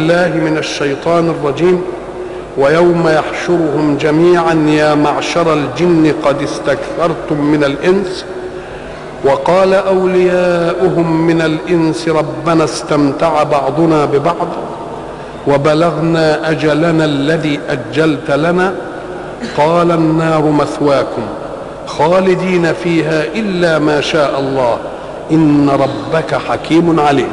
بالله من الشيطان الرجيم. ويوم يحشرهم جميعا يا معشر الجن قد استكثرتم من الإنس وقال أولياؤهم من الإنس ربنا استمتع بعضنا ببعض وبلغنا أجلنا الذي أجلت لنا قال النار مثواكم خالدين فيها إلا ما شاء الله إن ربك حكيم عليم.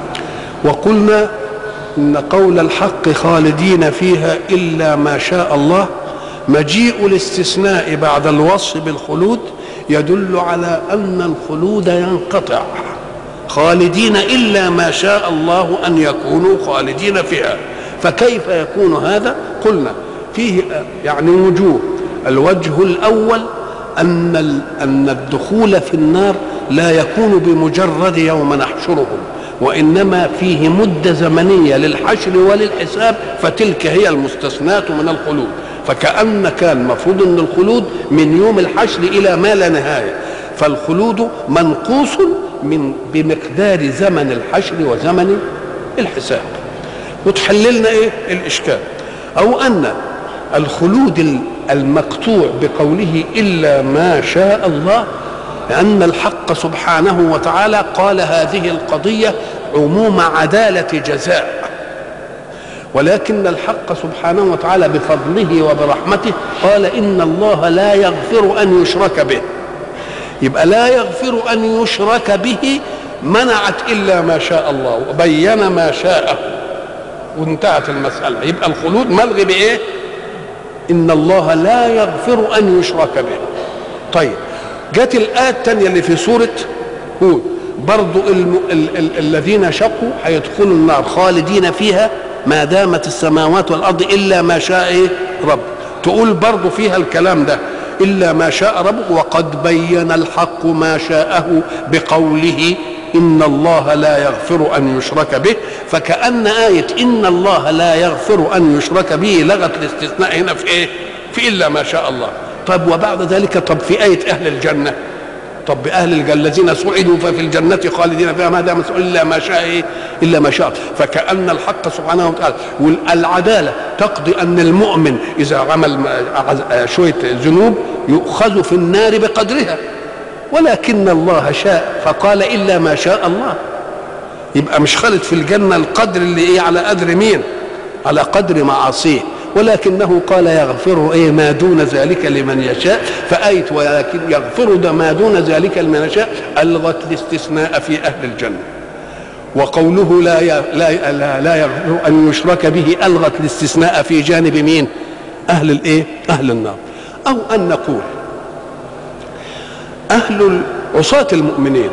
وقلنا إن قول الحق خالدين فيها إلا ما شاء الله مجيء الاستثناء بعد الوصف بالخلود يدل على أن الخلود ينقطع. خالدين إلا ما شاء الله أن يكونوا خالدين فيها، فكيف يكون هذا؟ قلنا فيه يعني وجوه. الوجه الأول أن الدخول في النار لا يكون بمجرد يوم نحشرهم، وإنما فيه مدة زمنية للحشر وللحساب، فتلك هي المستثناة من الخلود. فكأن كان مفروض أن الخلود من يوم الحشر إلى ما لا نهاية، فالخلود منقوص بمقدار زمن الحشر وزمن الحساب. وتحللنا إيه الإشكال؟ أو أن الخلود المقطوع بقوله إلا ما شاء الله لأن الحق سبحانه وتعالى قال هذه القضية عموم عدالة جزاء، ولكن الحق سبحانه وتعالى بفضله وبرحمته قال إن الله لا يغفر أن يشرك به. يبقى لا يغفر أن يشرك به منعت إلا ما شاء الله وبين ما شاءه وانتهت المسألة. يبقى الخلود ملغي بإيه؟ إن الله لا يغفر أن يشرك به. طيب جت الآية الثانية اللي في سورة هود برضو الذين شقوا هيدخلوا النار خالدين فيها ما دامت السماوات والأرض إلا ما شاء إيه؟ رب. تقول برضو فيها الكلام ده إلا ما شاء رب، وقد بين الحق ما شاءه بقوله إن الله لا يغفر أن يشرك به. فكأن آية إن الله لا يغفر أن يشرك به لغت الاستثناء هنا في إيه؟ في إلا ما شاء الله. طب وبعد ذلك طب في آية أهل الجنة، طب بأهل الجنة الذين سعدوا ففي الجنة خالدين فيها ما دام إلا ما شاء إيه؟ إلا ما شاء. فكأن الحق سبحانه وتعالى والعدالة تقضي أن المؤمن إذا عمل شوية ذنوب يؤخذ في النار بقدرها، ولكن الله شاء فقال إلا ما شاء الله. يبقى مش خالد في الجنة القدر اللي إيه على قدر مين؟ على قدر معاصيه، ولكنه قال يغفر إيه ما دون ذلك لمن يشاء. فآية ولكن يغفر ما دون ذلك لمن يشاء ألغت الاستثناء في أهل الجنة. وقوله لا يغفر أن يشرك به ألغت الاستثناء في جانب مين؟ أهل الإيه؟ أهل النار. أو أن نقول أهل عصاة المؤمنين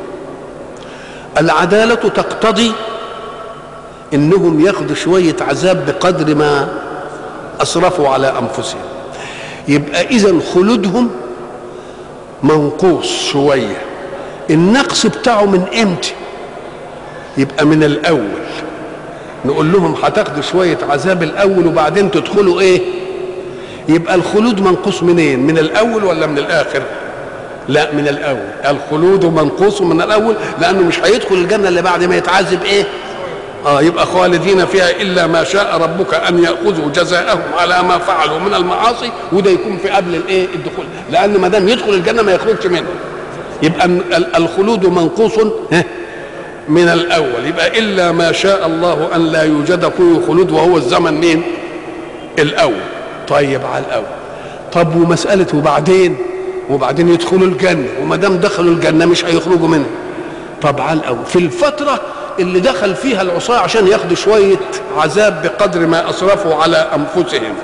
العدالة تقتضي إنهم ياخذوا شوية عذاب بقدر ما أسرفوا على أنفسهم. يبقى إذن خلودهم منقوص شوية. النقص بتاعه من إمتى؟ يبقى من الأول. نقول لهم هتاخدوا شوية عذاب الأول وبعدين تدخلوا إيه؟ يبقى الخلود منقوص منين؟ من الأول ولا من الآخر؟ لا، من الأول. الخلود منقوص من الأول لأنه مش هيدخل الجنة اللي بعد ما يتعذب إيه؟ يبقى خالدين فيها إلا ما شاء ربك أن يأخذوا جزاءهم على ما فعلوا من المعاصي، وده يكون في قبل الإيه؟ الدخول، لأن ما دام يدخل الجنة ما يخرجش منه. يبقى الخلود منقوص من الأول. يبقى إلا ما شاء الله أن لا يوجد فيه خلود، وهو الزمن مين؟ الأول. طيب على الأول. طب ومسألة وبعدين يدخلوا الجنة، وما دام دخلوا الجنة مش هيخرجوا منها. طب على الأول في الفترة اللي دخل فيها العصاة عشان ياخدوا شوية عذاب بقدر ما أسرفوا على أنفسهم،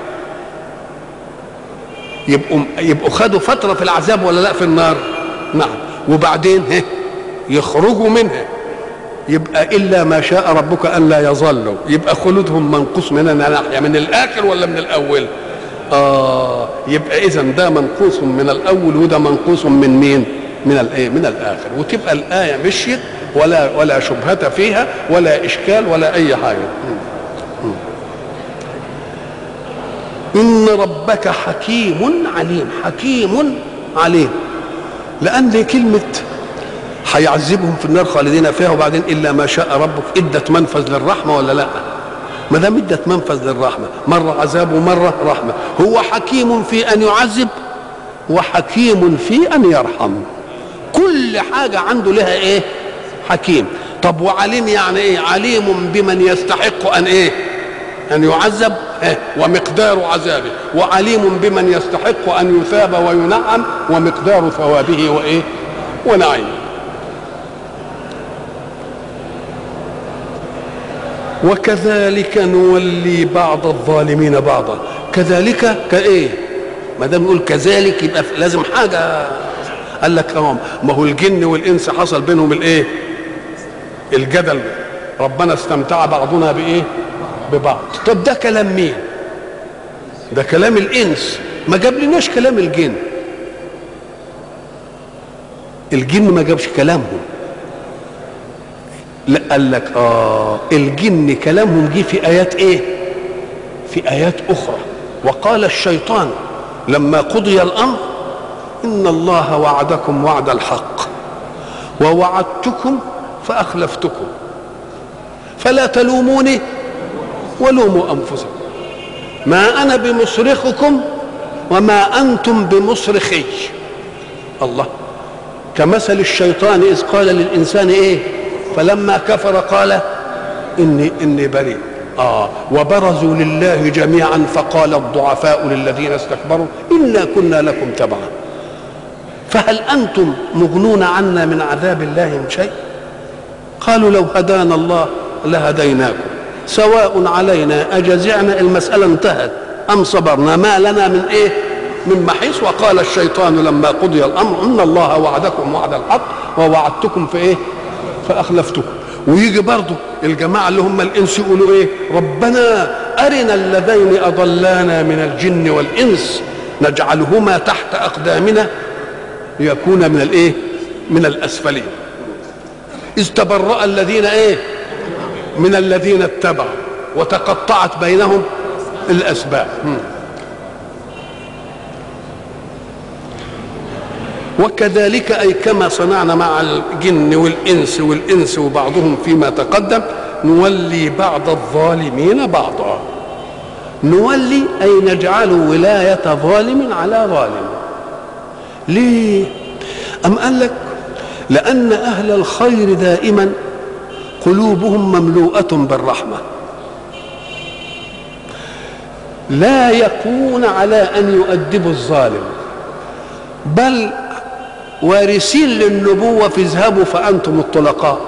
يبقوا خدوا فترة في العذاب ولا لا في النار؟ نعم. وبعدين يخرجوا منها. يبقى إلا ما شاء ربك أن لا يظلوا. يبقى خلودهم منقوص من ناحية من الآخر ولا من الأول؟ يبقى إذن ده منقوص من الأول وده منقوص من مين؟ من الآخر. وتبقى الآية مشيت ولا شبهة فيها ولا إشكال ولا أي حاجة. إن ربك حكيم عليم. حكيم عليم، لأن كلمة هيعذبهم في النار خالدين فيها وبعدين إلا ما شاء ربك ادت منفذ للرحمة ولا لا؟ ما دام ادت منفذ للرحمه، مره عذاب ومره رحمه. هو حكيم في ان يعذب وحكيم في ان يرحم، كل حاجه عنده لها ايه؟ حكيم. طب وعليم يعني ايه؟ عليم بمن يستحق ان ايه؟ ان يعذب ومقدار عذابه، وعليم بمن يستحق ان يثاب وينعم ومقدار ثوابه وايه؟ ونعيمه. وكذلك نولي بعض الظالمين بعضا. كذلك كايه؟ ما دام يقول كذلك يبقى لازم حاجه. قال لك ما هو الجن والانس حصل بينهم الايه؟ الجدل. ربنا استمتع بعضنا بايه؟ ببعض. طب ده كلام مين؟ ده كلام الانس، ما جاب لناش كلام الجن. الجن ما جابش كلامهم. لا، قال لك الجن كلامهم جه في ايات ايه؟ في ايات اخرى. وقال الشيطان لما قضي الامر ان الله وعدكم وعد الحق ووعدتكم فاخلفتكم فلا تلوموني ولوموا انفسكم ما انا بمصرخكم وما انتم بمصرخي. الله، كمثل الشيطان اذ قال للانسان ايه؟ فلما كفر قال اني بريء. وبرزوا لله جميعا فقال الضعفاء للذين استكبروا انا كنا لكم تبعا فهل انتم مغنون عنا من عذاب الله من شيء؟ قالوا لو هدانا الله لهديناكم سواء علينا اجزعنا، المساله انتهت، ام صبرنا ما لنا من ايه؟ من محيص. وقال الشيطان لما قضي الامر ان الله وعدكم وعد الحق ووعدتكم في ايه؟ فاخلفتكم. ويجي برضه الجماعه اللي هم الانس يقولوا ايه؟ ربنا ارنا اللذين اضلانا من الجن والانس نجعلهما تحت اقدامنا ليكون من الايه؟ من الاسفلين. اذ تبرأ الذين ايه؟ من الذين اتبعوا وتقطعت بينهم الاسباب. وكذلك أي كما صنعنا مع الجن والإنس وبعضهم فيما تقدم نولي بعض الظالمين بعضا. نولي أي نجعل ولاية ظالم على ظالم. ليه؟ أم قال لك لأن أهل الخير دائما قلوبهم مملوءة بالرحمة، لا يقوون على أن يؤدبوا الظالم، بل وارثين للنبوة في اذهبوا فأنتم الطلقاء.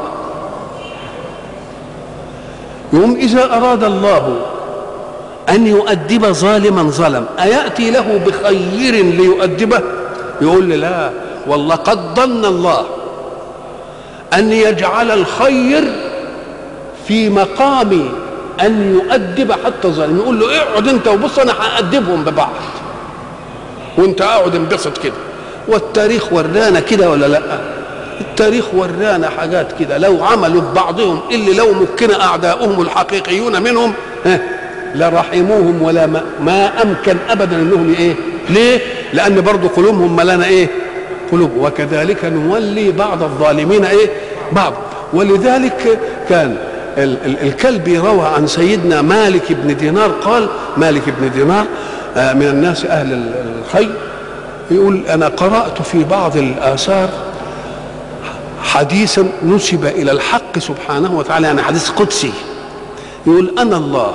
يوم إذا أراد الله أن يؤدب ظالما ظلم أيأتي له بخير ليؤدبه؟ يقول لي لا والله قد ظن الله أن يجعل الخير في مقام أن يؤدب حتى ظالم. يقول له اقعد انت وبص انا هأدبهم ببعض وانت اقعد انبسط كده. والتاريخ ورانا كده ولا لا؟ التاريخ ورانا حاجات كده لو عملوا ببعضهم اللي لو مكن اعداؤهم الحقيقيون منهم لرحموهم ولا ما امكن ابدا انهم ايه؟ ليه؟ لان برضو قلوبهم ملانه ايه؟ قلوب. وكذلك نولي بعض الظالمين ايه؟ بعض. ولذلك كان الكلبي روى عن سيدنا مالك بن دينار قال مالك بن دينار من الناس اهل الخير يقول انا قرأت في بعض الآثار حديثا نسب الى الحق سبحانه وتعالى، يعني حديث قدسي يقول انا الله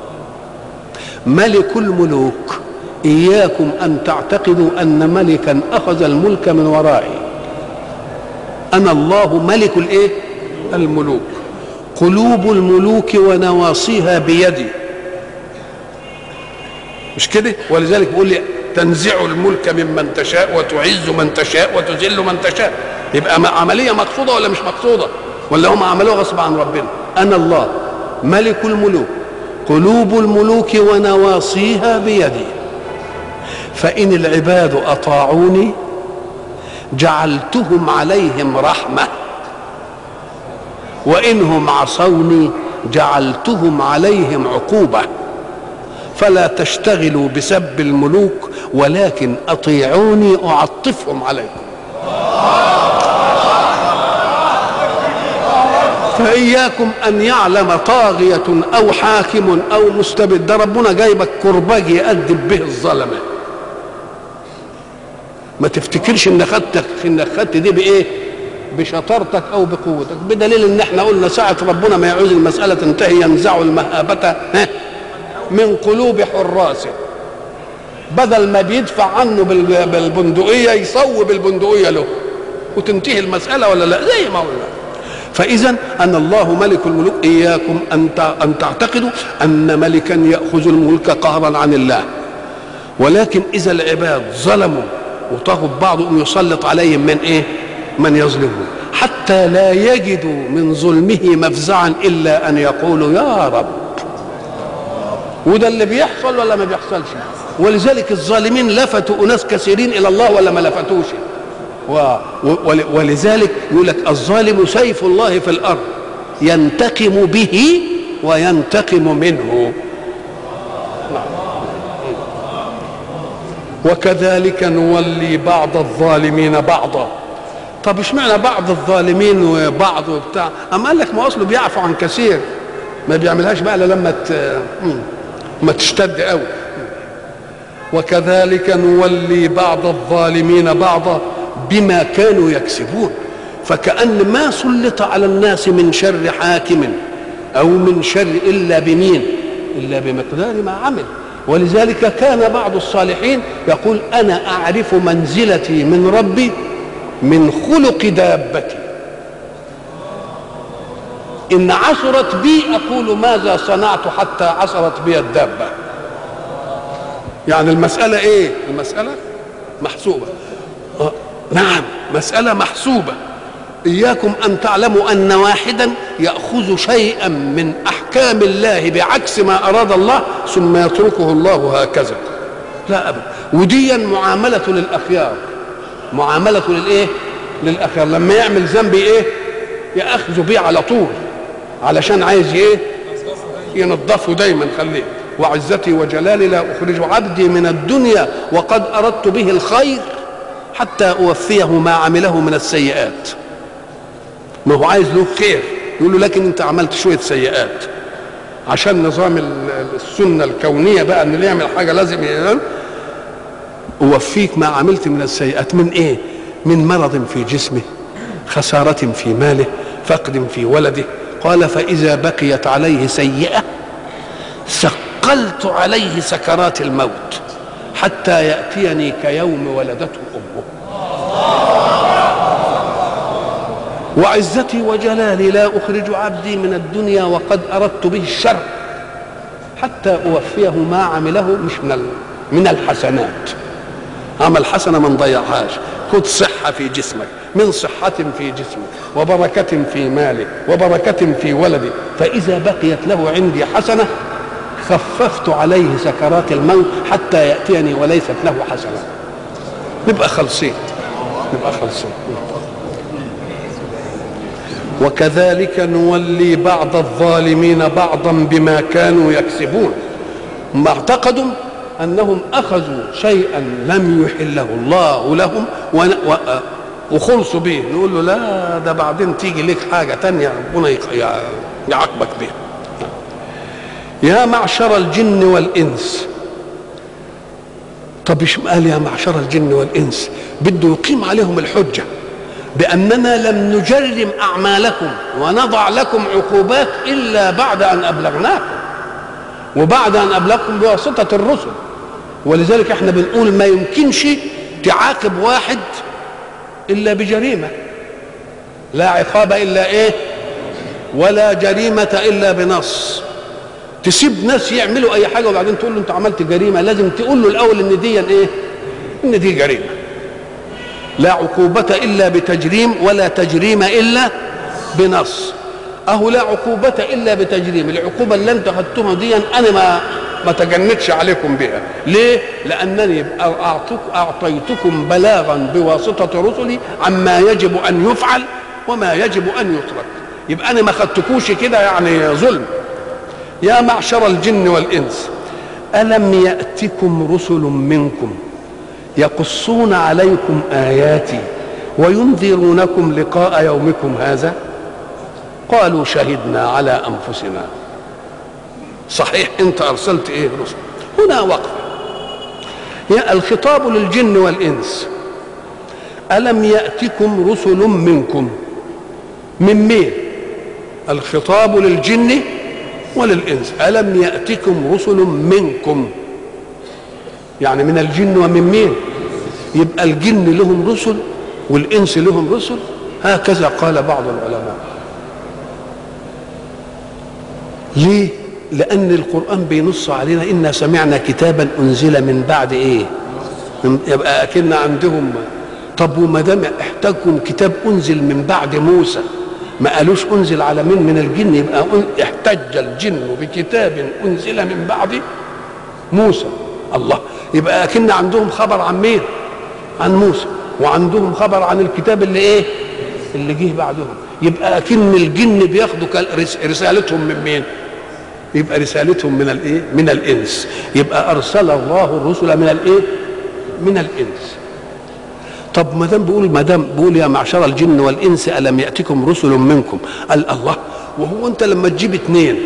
ملك الملوك اياكم ان تعتقدوا ان ملكا اخذ الملك من ورائي. انا الله ملك الايه؟ الملوك. قلوب الملوك ونواصيها بيدي، مش كده؟ ولذلك بيقول لي تنزع الملك ممن تشاء وتعز من تشاء وتذل من تشاء. يبقى عمليه مقصوده ولا مش مقصوده؟ ولا هم عملوها غصب عن ربنا؟ انا الله ملك الملوك قلوب الملوك ونواصيها بيدي فان العباد اطاعوني جعلتهم عليهم رحمه وانهم عصوني جعلتهم عليهم عقوبه فلا تشتغلوا بسب الملوك ولكن اطيعوني اعطفهم عليكم. فإياكم أن يعلم طاغية أو حاكم أو مستبد، ده ربنا جايبك كرباج يأدب به الظلمة. ما تفتكرش إن خدت دي بإيه؟ بشطارتك أو بقوتك، بدليل إن إحنا قلنا ساعة ربنا ما يعوز المسألة تنتهي ينزع المهابة من قلوب حراسه، بدل ما بيدفع عنه بالبندقية يصوب البندقية له وتنتهي المسألة، ولا لا؟ زي ما قلنا. فإذا أن الله ملك الملوك، إياكم أن تعتقدوا أن ملكا يأخذ الملك قهرا عن الله، ولكن إذا العباد ظلموا وطغوا بعضهم يسلط عليهم من إيه؟ من يظلمهم، حتى لا يجدوا من ظلمه مفزعا إلا أن يقولوا يا رب. وده اللي بيحصل ولا ما بيحصلش؟ ولذلك الظالمين لفتوا أناس كثيرين إلى الله ولا ما لفتوش؟ ولذلك يقول لك الظالم سيف الله في الأرض ينتقم به وينتقم منه. وكذلك نولي بعض الظالمين بعضا. طب اشمعنى بعض الظالمين وبعض وبتاع؟ أما قال لك ما أصله بيعفو عن كثير، ما بيعملهاش بقى لما ما تشتد قوي. وكذلك نولي بعض الظالمين بعضا بما كانوا يكسبون. فكأن ما سلط على الناس من شر حاكم أو من شر إلا بمين؟ إلا بمقدار ما عمل. ولذلك كان بعض الصالحين يقول أنا أعرف منزلتي من ربي من خلق دابتي، إن عثرت بي أقول ماذا صنعت حتى عثرت بي الدابة. يعني المسألة إيه؟ المسألة محسوبة. نعم، مسألة محسوبة. إياكم أن تعلموا أن واحدا يأخذ شيئا من أحكام الله بعكس ما أراد الله ثم يتركه الله هكذا، لا أبدا. وديا معاملة للأخيار، معاملة للإيه؟ للأخيار. لما يعمل ذنب إيه؟ يأخذ بيه على طول، علشان عايز إيه؟ ينظفه دايما. خليه وعزتي وجلالي لا أخرج عبدي من الدنيا وقد أردت به الخير حتى أوفيه ما عمله من السيئات. ما هو عايز له خير، يقول له لكن أنت عملت شوية سيئات. عشان نظام السنة الكونية بقى أن اللي يعمل حاجة لازم أوفيك ما عملت من السيئات. من إيه؟ من مرض في جسمه، خسارة في ماله، فقد في ولده. قال فإذا بقيت عليه سيئة ثقلت عليه سكرات الموت حتى يأتيني كيوم ولدته أمه. وعزتي وجلالي لا أخرج عبدي من الدنيا وقد أردت به الشر حتى أوفيه ما عمله، مش من الحسنات. عمل حسنة ما نضيعهاش. خذ صحة في جسمك، من صحة في جسمك وبركة في مالك وبركة في ولدك، فإذا بقيت له عندي حسنة خففت عليه سكرات الموت حتى يأتيني وليست له حسنة. نبقى خلصين، نبقى خلصين. وكذلك نولي بعض الظالمين بعضا بما كانوا يكسبون. ما اعتقدوا أنهم أخذوا شيئا لم يحله الله لهم وخلصوا به، نقول له لا، ده بعدين تيجي لك حاجة تانية ربنا يعاقبك بها. يا معشر الجن والإنس. طب ايش قال يا معشر الجن والإنس؟ بده يقيم عليهم الحجة بأننا لم نجرم أعمالكم ونضع لكم عقوبات إلا بعد أن أبلغناكم، وبعد أن أبلغكم بواسطة الرسل. ولذلك احنا بنقول ما يمكنش تعاقب واحد إلا بجريمة، لا عقاب إلا إيه؟ ولا جريمة إلا بنص. تسيب ناس يعملوا أي حاجة وبعدين تقول له أنت عملت جريمة، لازم تقول له الأول إن دي إيه؟ إن دي جريمة. لا عقوبة إلا بتجريم ولا تجريم إلا بنص. أهو لا عقوبة إلا بتجريم. العقوبة اللي أنت أخذتها دي أنا ما تجندش عليكم بها. ليه؟ لأنني أعطيتكم بلاغا بواسطة رسلي عما يجب أن يفعل وما يجب أن يترك. يبقى أنا ما أخذتكوش كده يعني ظلم. يا معشر الجن والإنس ألم يأتكم رسل منكم يقصون عليكم آياتي وينذرونكم لقاء يومكم هذا. قالوا شهدنا على أنفسنا. صحيح أنت أرسلت إيه رسل. هنا وقفة. يا الخطاب للجن والإنس. ألم يأتكم رسل منكم؟ من مين؟ الخطاب للجن وللإنس. ألم يأتكم رسل منكم، يعني من الجن ومن مين؟ يبقى الجن لهم رسل والإنس لهم رسل. هكذا قال بعض العلماء. ليه؟ لأن القرآن بينص علينا إنا سمعنا كتابا أنزل من بعد إيه؟ يبقى أكن عندهم. طب وما دام احتاجكم كتاب أنزل من بعد موسى، ما قالوش أنزل على مين من الجن؟ يبقى احتج الجن بكتاب أنزل من بعد موسى. الله، يبقى أكن عندهم خبر عن مين؟ عن موسى، وعندهم خبر عن الكتاب اللي إيه؟ اللي جه بعدهم. يبقى أكن الجن بياخدوا رسالتهم من مين؟ يبقى رسالتهم من الايه؟ من الانس. يبقى ارسل الله الرسل من الايه؟ من الانس. طب ما دام بيقول يا معشر الجن والانس الم ياتكم رسل منكم، قال الله، وهو انت لما تجيب اتنين،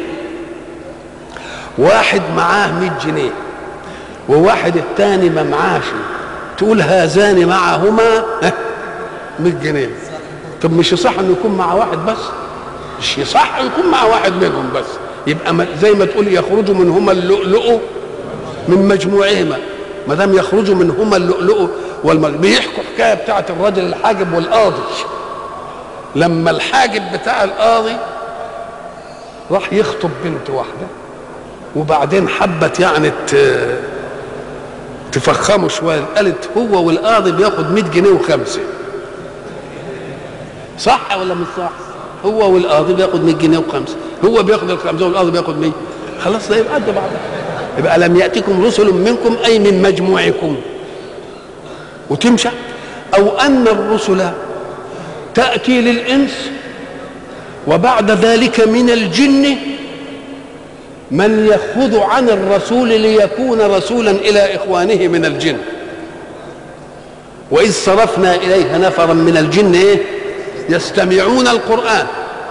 واحد معاه 100 جنيه وواحد الثاني ما معاش، تقول هذان معهما 100 جنيه. طب مش يصح انه يكون مع واحد بس؟ مش يصح يكون مع واحد منهم بس. يبقى زي ما تقول يخرج منهما اللؤلؤ من مجموعهما. ما دام يخرج منهما اللؤلؤ بيحكوا حكايه بتاعه الراجل الحاجب والقاضي. لما الحاجب بتاع القاضي راح يخطب بنت واحده، وبعدين حبت يعني تفخمه شويه، قالت هو والقاضي بياخد 100 جنيه و5. صح ولا مش صح؟ هو والقاضي بياخد 100 جنيه و5، هو بياخد ال5 والقاضي بياخد 100. خلاص ده يبقى قد بعض. يبقى لم يأتكم رسل منكم أي من مجموعكم وتمشى. أو أن الرسل تأتي للإنس وبعد ذلك من الجن من يأخذ عن الرسول ليكون رسولا إلى إخوانه من الجن. وإذ صرفنا إليها نفرا من الجن إيه؟ يستمعون القرآن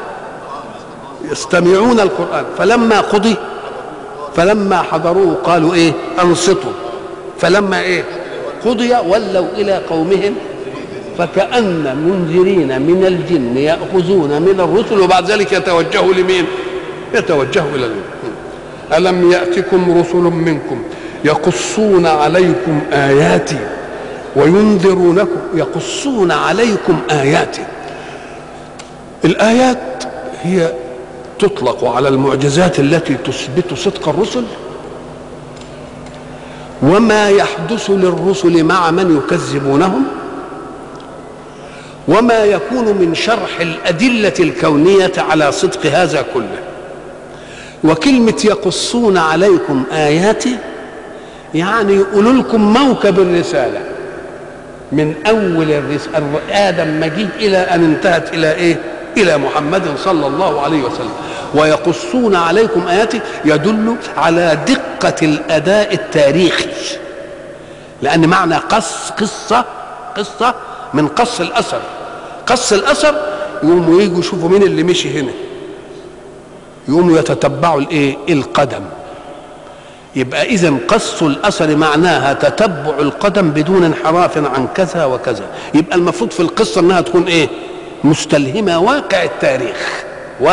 فلما قضي فلما حضروه قالوا ايه؟ انصتوا. فلما ايه؟ قضي ولوا الى قومهم فكأن منذرين من الجن يأخذون من الرسل وبعد ذلك يتوجهوا لمين؟ يتوجهوا الى الجن. ألم يأتكم رسل منكم يقصون عليكم آياتي وينذرونكم. يقصون عليكم آياتي. الآيات هي تطلق على المعجزات التي تثبت صدق الرسل وما يحدث للرسل مع من يكذبونهم وما يكون من شرح الأدلة الكونية على صدق هذا كله. وكلمة يقصون عليكم آياتي يعني يقولوا لكم موكب الرسالة من أول آدم ما جه إلى أن انتهت إلى إيه؟ إلى محمد صلى الله عليه وسلم. ويقصون عليكم آياتي يدل على دقة الأداء التاريخي، لأن معنى قصة من قص الأثر. قص الأثر يقوموا يجوا يشوفوا مين اللي مشي هنا، يقوموا يتتبعوا الإيه؟ القدم. يبقى إذن قص الأثر معناها تتبع القدم بدون انحراف عن كذا وكذا. يبقى المفروض في القصة أنها تكون إيه؟ مستلهمة واقع التاريخ.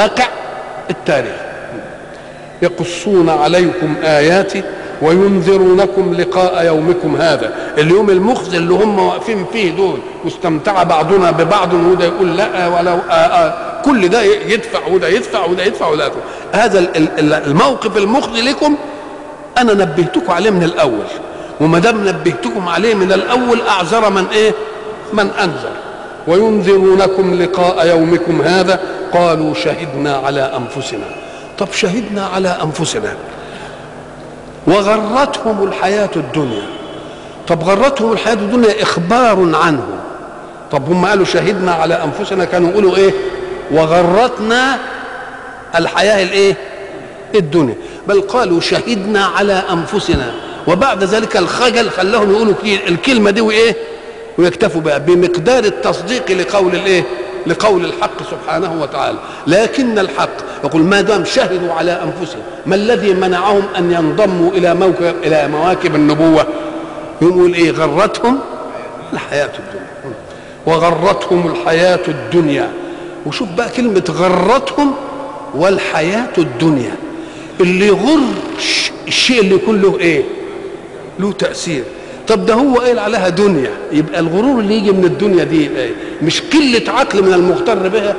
يقصون عليكم آياتي وينذرونكم لقاء يومكم هذا، اليوم المخزي اللي هم واقفين فيه دول، واستمتع بعضنا ببعض وده يقول لا ولو كل ده يدفع وده يدفع وده يدفع وده يدفع. هذا الموقف المخزي لكم أنا نبهتكم عليه من الأول، وما دام نبهتكم عليه من الأول أعذر من إيه؟ من أنذر. وينذرونكم لقاء يومكم هذا قالوا شهدنا على أنفسنا. طب شهدنا على أنفسنا وغرتهم الحياة الدنيا. طب غرتهم الحياة الدنيا إخبار عنه. طب هم قالوا شهدنا على أنفسنا، كانوا يقولوا إيه؟ وغرتنا الحياة الإيه؟ الدنيا. بل قالوا شهدنا على أنفسنا، وبعد ذلك الخجل خلاهم يقولوا الكلمة دي وإيه؟ ويكتفوا بها بمقدار التصديق لقول الإيه؟ لقول الحق سبحانه وتعالى. لكن الحق يقول ما دام شهدوا على أنفسهم، ما الذي منعهم أن ينضموا إلى مواكب النبوة؟ يقول إيه؟ غرتهم الحياة الدنيا، وغرتهم الحياة الدنيا. وشوف بقى كلمة غرتهم والحياة الدنيا، اللي يغر الشيء اللي يكون له ايه؟ له تأثير. طب ده هو قايل عليها دنيا، يبقى الغرور اللي يجي من الدنيا دي ايه؟ مش قلة عقل من المغتر بها.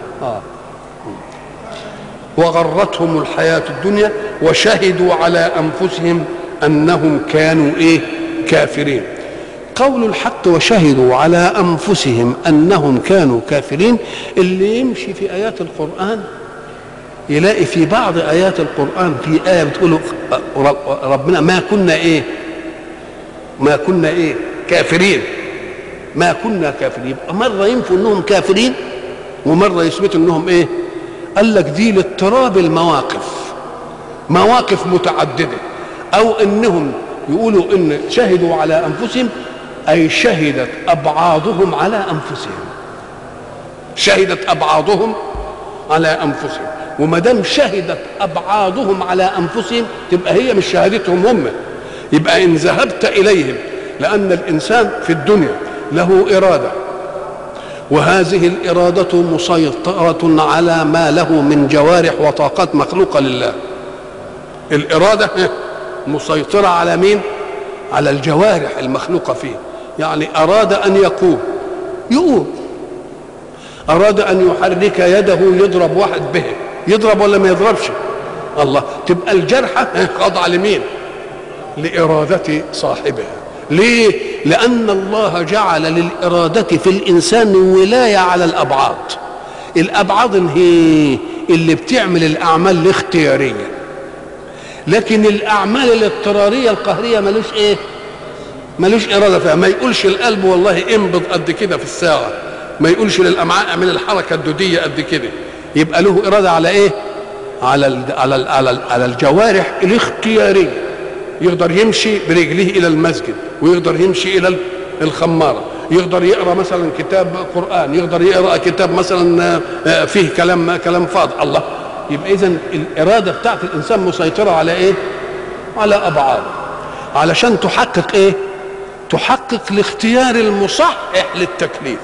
وغرتهم الحياة الدنيا وشهدوا على أنفسهم أنهم كانوا ايه؟ كافرين. قول الحق وشهدوا على أنفسهم أنهم كانوا كافرين، اللي يمشي في آيات القرآن يلاقي في بعض آيات القرآن في آية بتقول ربنا ما كنا إيه؟ ما كنا إيه؟ كافرين. ما كنا كافرين. يبقى مرة ينفوا أنهم كافرين ومرة يثبتوا أنهم إيه؟ قال لك دي لاضطراب المواقف، مواقف متعددة، أو أنهم يقولوا إن شهدوا على أنفسهم أي شهدت أبعاضهم على أنفسهم، شهدت أبعاضهم على أنفسهم. وما دام شهدت أبعاضهم على أنفسهم تبقى هي مش شهادتهم هم. يبقى إن ذهبت إليهم، لأن الإنسان في الدنيا له إرادة، وهذه الإرادة مسيطرة على ما له من جوارح وطاقات مخلوقة لله. الإرادة مسيطرة على مين؟ على الجوارح المخلوقة فيه. يعني أراد أن يقوم يقوم، أراد أن يحرك يده يضرب واحد به، يضرب ولا ما يضربش؟ الله. تبقى الجرحة خاضعة لمين؟ لإرادة صاحبها. ليه؟ لأن الله جعل للإرادة في الإنسان ولاية على الأبعاد. الأبعاد هي اللي بتعمل الأعمال الاختيارية، لكن الأعمال الاضطرارية القهرية ملوش إيه؟ ملوش إرادة فيها. ما يقولش القلب والله انبض قد كده في الساعة، ما يقولش للأمعاء اعمل الحركة الدودية قد كده. يبقى له إرادة على إيه؟ على الجوارح الاختيارية. يقدر يمشي برجله إلى المسجد، ويقدر يمشي إلى الخمارة، يقدر يقرأ مثلا كتاب قرآن، يقدر يقرأ كتاب مثلا فيه كلام فاضي. الله. يبقى إذن الإرادة بتاعت الإنسان مسيطرة على إيه؟ على أبعاد، علشان تحقق إيه؟ تحقق الاختيار المصحح للتكليف.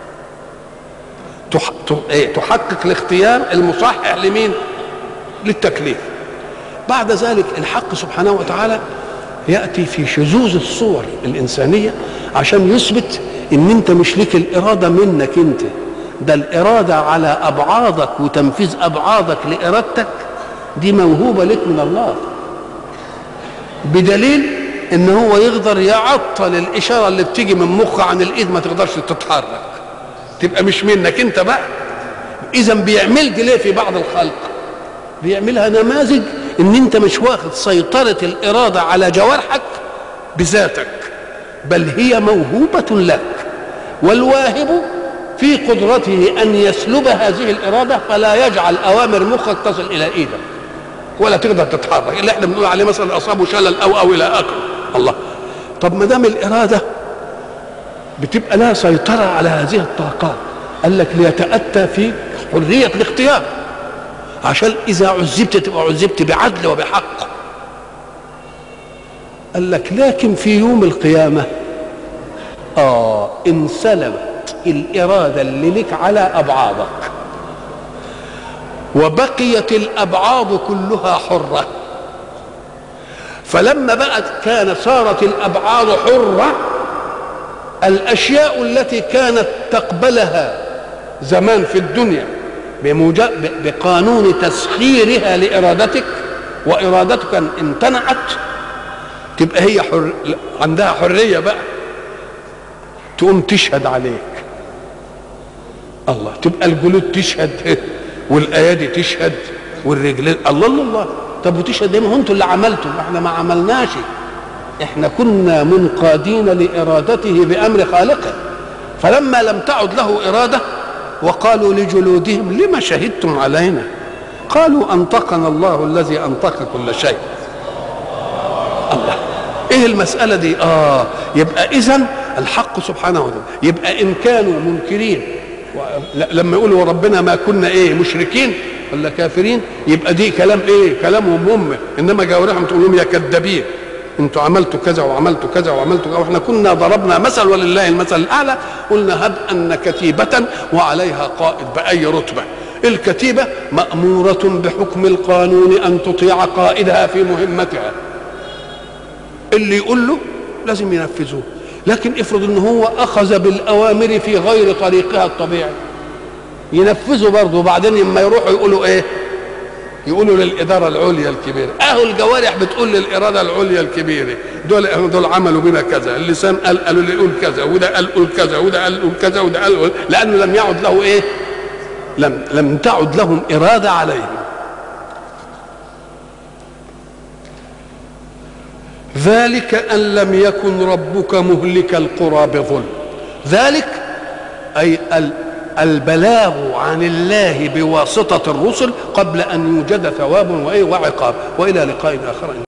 تحقق الاختيار المصحح لمين؟ للتكليف. بعد ذلك الحق سبحانه وتعالى يأتي في شذوذ الصور الإنسانية عشان يثبت إن أنت مش لك الإرادة منك أنت، ده الإرادة على أبعادك وتنفيذ أبعادك لإرادتك دي موهوبة لك من الله، بدليل إن هو يقدر يعطل الإشارة اللي بتيجي من مخه عن الإيد ما تقدرش تتحرك، تبقى مش منك أنت بقى. إذا بيعمل دي ليه في بعض الخلق؟ بيعملها نماذج إن أنت مش واخد سيطرة الإرادة على جوارحك بذاتك، بل هي موهوبة لك، والواهب في قدرته أن يسلب هذه الإرادة فلا يجعل أوامر مخك تصل إلى إيدك ولا تقدر تتحرك، اللي احنا بنقول عليه مثلا أصابه شلل أو إلى آخره. الله. طب ما دام الإرادة بتبقى لها سيطرة على هذه الطاقات، قال لك ليتأتى في حرية الاختيار، عشان إذا عذبت تبقى عذبت بعدل وبحق. قال لك لكن في يوم القيامة انسلبت الإرادة اللي لك على أبعادك وبقيت الأبعاد كلها حرة. فلما صارت الأبعاد حرة، الأشياء التي كانت تقبلها زمان في الدنيا بقانون تسخيرها لإرادتك وإرادتك امتنعت، تبقى هي عندها حرية بقى، تقوم تشهد عليك. الله. تبقى الجلود تشهد والأيادي تشهد والرجلين. الله الله الله. طب وتشهد ايه؟ ما هو انتوا اللي عملتوا، احنا ما عملناش، احنا كنا منقادين لإرادته بأمر خالقه. فلما لم تعد له إرادة وقالوا لجلودهم لما شهدتم علينا؟ قالوا أنطقنا الله الذي أنطق كل شيء. الله. ايه المسألة دي؟ يبقى إذن الحق سبحانه وتعالى، يبقى إن كانوا منكرين لما يقولوا ربنا ما كنا ايه مشركين ولا كافرين، يبقى دي كلام ايه كلامهم هم، انما جوارحهم تقول لهم يا كذابين انتوا عملتوا كذا وعملتوا كذا وعملتوا كذا، واحنا كنا ضربنا مثل ولله المثل الاعلى. قلنا هب ان كتيبه وعليها قائد باي رتبه، الكتيبه ماموره بحكم القانون ان تطيع قائدها في مهمتها، اللي يقول له لازم ينفذوه. لكن افرض ان هو اخذ بالاوامر في غير طريقها الطبيعي، ينفذوا برضه، وبعدين لما يروحوا يقولوا ايه؟ يقولوا للاداره العليا الكبيره. اهو الجوارح بتقول للاراده العليا الكبيره دول عملوا بنا كذا، اللسان قالوا لي قول كذا، وده قال قول كذا، وده قال قول كذا، وده قال، لانه لم يعد له ايه؟ لم تعد لهم اراده عليهم. ذلك ان لم يكن ربك مهلك القرى بظلم. ذلك اي البلاغ عن الله بواسطة الرسل قبل أن يوجد ثواب وعقاب. وإلى لقاء آخر.